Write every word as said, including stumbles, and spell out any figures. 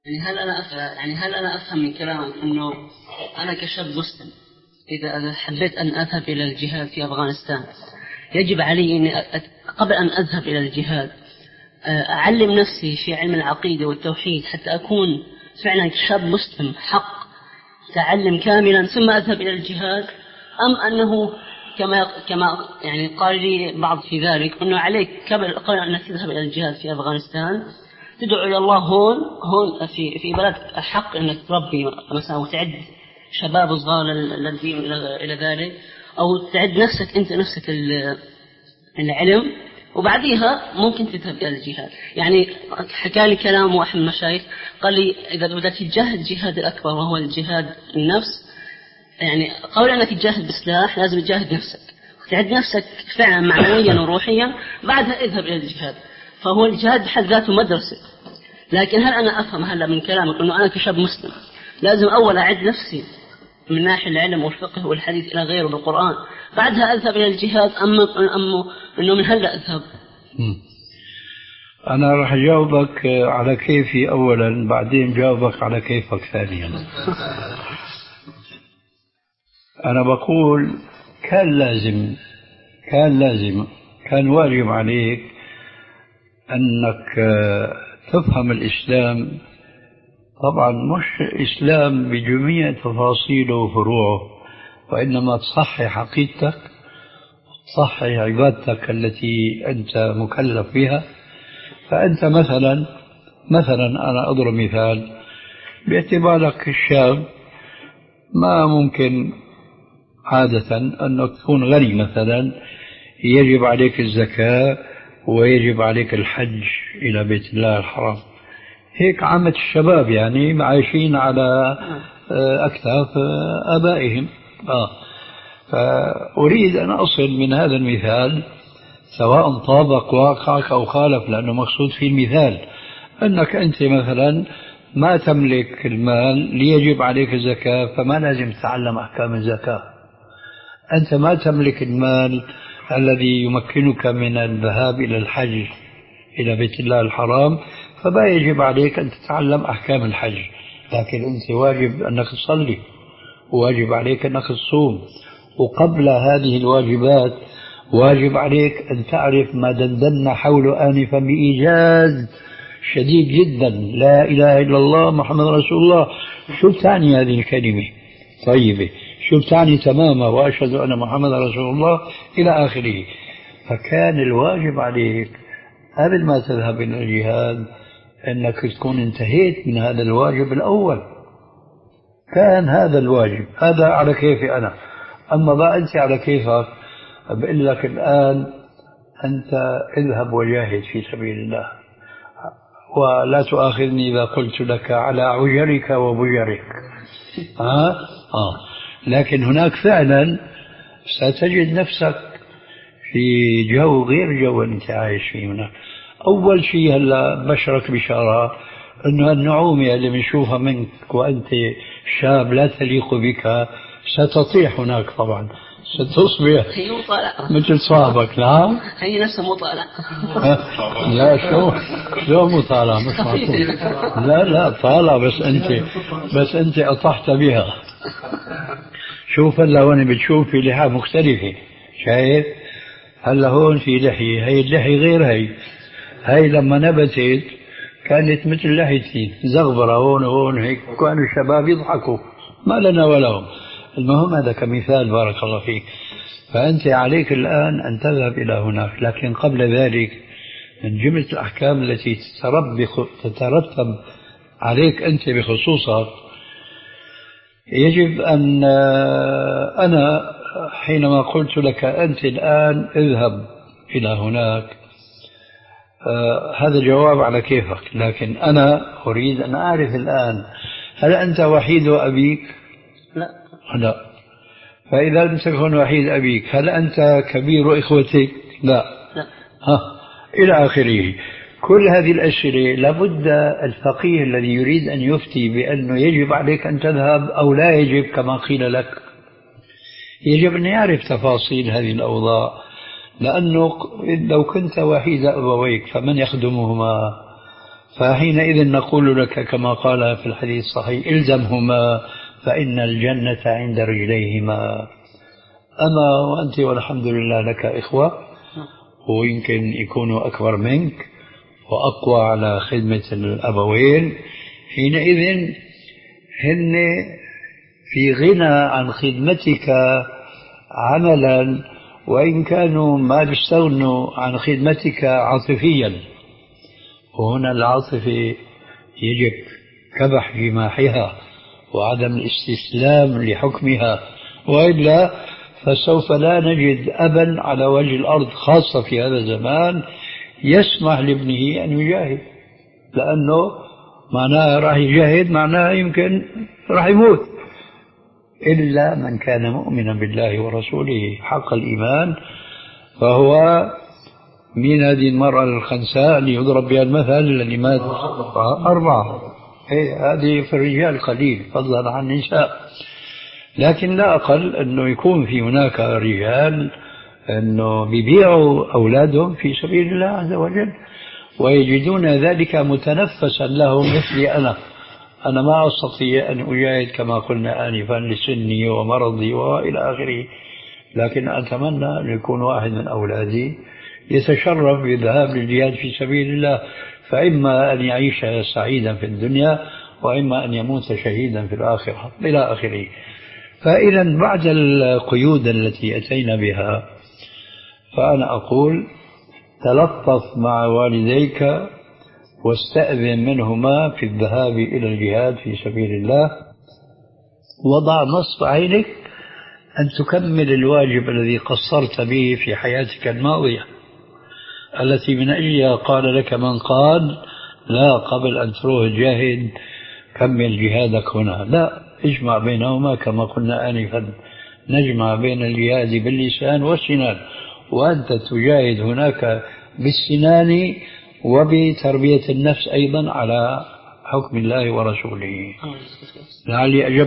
يعني هل أنا أفهم يعني هل أنا أفهم من كلامك أنه أنا كشاب مسلم إذا حبيت أن أذهب إلى الجهاد في أفغانستان يجب علي أن قبل أن أذهب إلى الجهاد أعلم نفسي في علم العقيدة والتوحيد حتى أكون فعلا شاب مسلم حق تعلم كاملا ثم أذهب إلى الجهاد، أم أنه كما كما يعني قال لي بعض في ذلك أنه عليك قبل قبل أن تذهب إلى الجهاد في أفغانستان تدعو إلى الله هون هون في في بلد الحق أنك تربي مثلا وتعد شباب صغار الذين إلى ذلك، أو تعد نفسك أنت نفسك العلم وبعديها ممكن تذهب إلى الجهاد. يعني حكى لي كلام واحد من المشايخ قال لي إذا بدأت تجاهد الجهاد الأكبر وهو الجهاد النفس، يعني قول أنك تجاهد بسلاح لازم تجاهد نفسك تعد نفسك فعلا معنويا وروحيا، بعدها اذهب إلى الجهاد. فهو الجهاد بحد ذاته مدرسة. لكن هل أنا أفهم هلا من كلامك أنه أنا كشاب مسلم لازم أول أعد نفسي من ناحية العلم والفقه والحديث إلى غيره بالقرآن بعدها أذهب إلى الجهاد، أما أم أنه من هلا أذهب؟ أنا راح أجاوبك على كيفي أولا بعدين جاوبك على كيفك ثانيا. أنا بقول كان لازم كان لازم كان واجب عليك أنك تفهم الإسلام، طبعا مش إسلام بجميع تفاصيله وفروعه، وإنما تصحح عقيدتك تصحح عبادتك التي أنت مكلف بها. فأنت مثلا مثلا أنا أضرب مثال باعتبارك الشاب ما ممكن عادة أنك تكون غني مثلا يجب عليك الزكاة ويجب عليك الحج إلى بيت الله الحرام، هيك عامة الشباب يعني عايشين على أكتاف آبائهم. آه. فأريد أن أصل من هذا المثال سواء طابق واقعك أو خالف، لأنه مقصود في المثال أنك أنت مثلا ما تملك المال ليجب عليك الزكاة فما لازم تتعلم أحكام الزكاة. أنت ما تملك المال الذي يمكنك من الذهاب إلى الحج إلى بيت الله الحرام فما يجب عليك أن تتعلم أحكام الحج، لكن أنت واجب أنك تصلي وواجب عليك أنك تصوم، وقبل هذه الواجبات واجب عليك أن تعرف ما دندنا حوله آنفا بإيجاز شديد جدا، لا إله إلا الله محمد رسول الله. شو تعني هذه الكلمة طيبة؟ شو تعني تماما وأشهد أن محمد رسول الله إلى آخره. فكان الواجب عليك قبل ما تذهب إلى الجهاد أنك تكون انتهيت من هذا الواجب الأول. كان هذا الواجب، هذا على كيفي أنا. أما بقى أنت على كيفك، بقول لك الآن أنت اذهب وجاهد في سبيل الله، ولا تؤاخذني إذا قلت لك على عجرك وبجرك. ها؟ آه. لكن هناك فعلا ستجد نفسك في جو غير جو أنت عايش فيه هناك. أول شيء هلا بشرك بشارة أنه النعومة اللي بنشوفها منك وأنت شاب لا تليق بك ستطيح هناك، طبعا ستصبح مثل صاحبك. لا هي نفسها مو طالع. لا شو شو مو طالع؟ مش معقول. لا لا طالع، بس أنت بس أنت أطحت بها. شوف هلا هون بتشوف في لحى مختلفة، شايف؟ هلا هون في لحية، هي اللحية غير هي هي لما نبتت كانت مثل لحيتي زغبرة هون وهون هيك، كانوا الشباب يضحكوا ما لنا ولهم. المهم هذا كمثال بارك الله فيك. فأنت عليك الآن أن تذهب إلى هناك، لكن قبل ذلك من جملة الأحكام التي تترتب عليك أنت بخصوصك يجب أن أنا حينما قلت لك أنت الآن اذهب إلى هناك آه هذا جواب على كيفك، لكن أنا أريد أن أعرف الآن هل أنت وحيد أبيك؟ لا. لا. فإذا لم تكن وحيد أبيك هل أنت كبير إخوتك؟ لا. لا. ها إلى آخره. كل هذه الأسئلة لابد الفقيه الذي يريد أن يفتي بأنه يجب عليك أن تذهب أو لا يجب كما قيل لك يجب أن يعرف تفاصيل هذه فحينئذ نقول لك كما قال في الحديث الصحيح إلزمهما فإن الجنة عند رجليهما. أما وأنت والحمد لله لك إخوة ويمكن يكونوا أكبر منك وأقوى على خدمة الأبوين، حينئذ هن في غنى عن خدمتك عملا، وإن كانوا ما بيستغنوا عن خدمتك عاطفيا. وهنا العاطفة يجب كبح جماحها وعدم الاستسلام لحكمها، وإلا فسوف لا نجد أبا على وجه الأرض خاصة في هذا الزمان يسمح لابنه أن يجاهد، لأنه معناه راح يجاهد معناه يمكن راح يموت، إلا من كان مؤمنا بالله ورسوله حق الإيمان. فهو من هذه المرأة الخنساء اللي يضرب بها المثل الذي مات أربعة، إيه هذه في الرجال قليل فضلا عن النساء، لكن لا أقل أنه يكون في هناك رجال أنه بيبيعوا أولادهم في سبيل الله عز وجل ويجدون ذلك متنفسا لهم. مثلي أنا أنا ما أستطيع أن أجاهد كما قلنا آنفا لسني ومرضي وإلى آخره، لكن أتمنى أن يكون واحد من أولادي يتشرف بالذهاب للجهاد في سبيل الله، فإما أن يعيش سعيدا في الدنيا وإما أن يموت شهيدا في الآخرة إلى آخره. فإذا بعد القيود التي أتينا بها فأنا أقول تلطف مع والديك واستأذن منهما في الذهاب إلى الجهاد في سبيل الله، وضع نصب عينك أن تكمل الواجب الذي قصرت به في حياتك الماضية التي من أجلها قال لك من قال لا قبل أن تروح الجاهد كمل جهادك هنا، لا اجمع بينهما كما قلنا آنفا، نجمع بين الجهاد باللسان والسنان، وأنت تجاهد هناك بالسنان وبتربية النفس أيضا على حكم الله ورسوله. لعلي أجبت